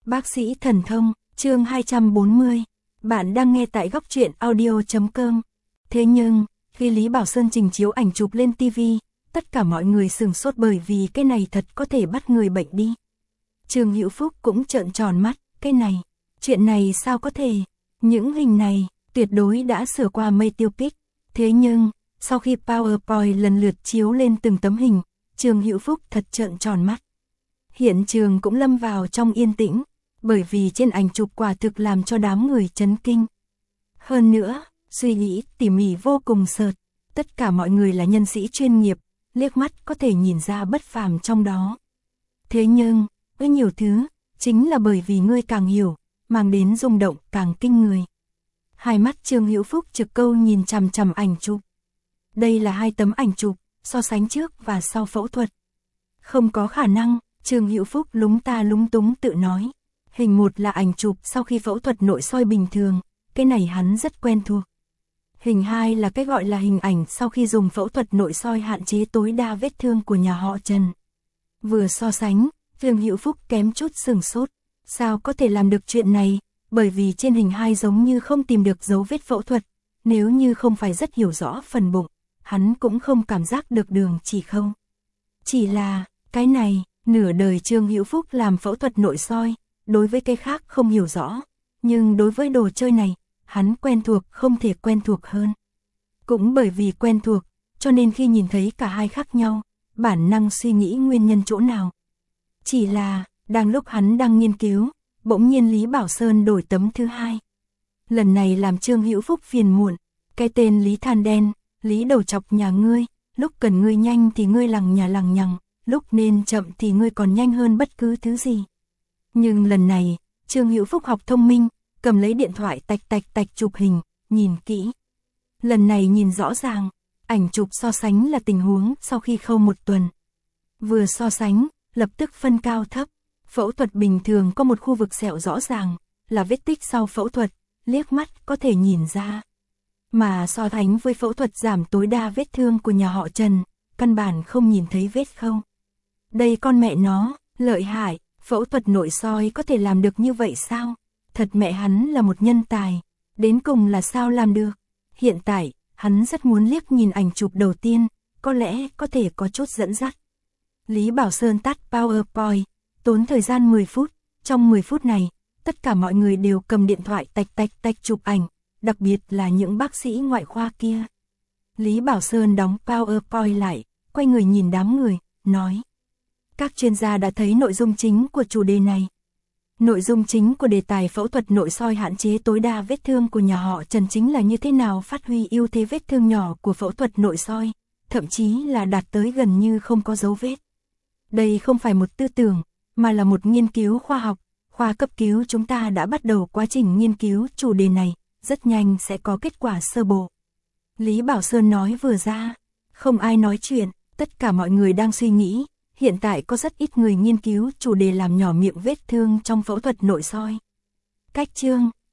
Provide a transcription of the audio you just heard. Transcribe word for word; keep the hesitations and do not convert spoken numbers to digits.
Bác sĩ thần thông, chương hai trăm bốn mươi. Bạn đang nghe tại góc truyện audio chấm com. Thế nhưng, khi Lý Bảo Sơn trình chiếu ảnh chụp lên ti vi, tất cả mọi người sửng sốt bởi vì cái này thật có thể bắt người bệnh đi. Trương Hữu Phúc cũng trợn tròn mắt, cái này, chuyện này sao có thể, những hình này, tuyệt đối đã sửa qua mây tiêu pic. Thế nhưng, sau khi PowerPoint lần lượt chiếu lên từng tấm hình, Trương Hữu Phúc thật trợn tròn mắt. Hiện trường cũng lâm vào trong yên tĩnh, bởi vì trên ảnh chụp quả thực làm cho đám người chấn kinh. Hơn nữa, suy nghĩ tỉ mỉ vô cùng sợt, tất cả mọi người là nhân sĩ chuyên nghiệp, liếc mắt có thể nhìn ra bất phàm trong đó. Thế nhưng, với nhiều thứ, chính là bởi vì ngươi càng hiểu, mang đến rung động càng kinh người. Hai mắt Trương Hữu Phúc trực câu nhìn chằm chằm ảnh chụp. Đây là hai tấm ảnh chụp, so sánh trước và sau phẫu thuật. Không có khả năng, Trương Hữu Phúc lúng ta lúng túng tự nói. Hình một là ảnh chụp sau khi phẫu thuật nội soi bình thường, cái này hắn rất quen thuộc. Hình hai là cái gọi là hình ảnh sau khi dùng phẫu thuật nội soi hạn chế tối đa vết thương của nhà họ Trần. Vừa so sánh, Trương Hữu Phúc kém chút sửng sốt. Sao có thể làm được chuyện này? Bởi vì trên hình hai giống như không tìm được dấu vết phẫu thuật. Nếu như không phải rất hiểu rõ phần bụng, hắn cũng không cảm giác được đường chỉ không. Chỉ là, cái này, nửa đời Trương Hữu Phúc làm phẫu thuật nội soi, đối với cái khác không hiểu rõ, nhưng đối với đồ chơi này, hắn quen thuộc không thể quen thuộc hơn. Cũng bởi vì quen thuộc, cho nên khi nhìn thấy cả hai khác nhau, bản năng suy nghĩ nguyên nhân chỗ nào. Chỉ là, đang lúc hắn đang nghiên cứu, bỗng nhiên Lý Bảo Sơn đổi tấm thứ hai. Lần này làm Trương Hữu Phúc phiền muộn, cái tên Lý Than Đen, Lý đầu chọc nhà ngươi, lúc cần ngươi nhanh thì ngươi lằng nhà lằng nhằng, lúc nên chậm thì ngươi còn nhanh hơn bất cứ thứ gì. Nhưng lần này, Trương Hữu Phúc học thông minh, cầm lấy điện thoại tạch tạch tạch chụp hình, nhìn kỹ. Lần này nhìn rõ ràng, ảnh chụp so sánh là tình huống sau khi khâu một tuần. Vừa so sánh, lập tức phân cao thấp. Phẫu thuật bình thường có một khu vực sẹo rõ ràng, là vết tích sau phẫu thuật, liếc mắt có thể nhìn ra. Mà so sánh với phẫu thuật giảm tối đa vết thương của nhà họ Trần, căn bản không nhìn thấy vết khâu. Đây con mẹ nó, lợi hại, phẫu thuật nội soi có thể làm được như vậy sao? Thật mẹ hắn là một nhân tài, đến cùng là sao làm được? Hiện tại, hắn rất muốn liếc nhìn ảnh chụp đầu tiên, có lẽ có thể có chút dẫn dắt. Lý Bảo Sơn tắt PowerPoint, tốn thời gian mười phút, trong mười phút này, tất cả mọi người đều cầm điện thoại tạch tạch tạch chụp ảnh, đặc biệt là những bác sĩ ngoại khoa kia. Lý Bảo Sơn đóng PowerPoint lại, quay người nhìn đám người, nói. Các chuyên gia đã thấy nội dung chính của chủ đề này. Nội dung chính của đề tài phẫu thuật nội soi hạn chế tối đa vết thương của nhà họ Trần chính là như thế nào phát huy ưu thế vết thương nhỏ của phẫu thuật nội soi, thậm chí là đạt tới gần như không có dấu vết. Đây không phải một tư tưởng, mà là một nghiên cứu khoa học. Khoa cấp cứu chúng ta đã bắt đầu quá trình nghiên cứu chủ đề này, rất nhanh sẽ có kết quả sơ bộ. Lý Bảo Sơn nói vừa ra, không ai nói chuyện, tất cả mọi người đang suy nghĩ. Hiện tại có rất ít người nghiên cứu chủ đề làm nhỏ miệng vết thương trong phẫu thuật nội soi. Cách chương,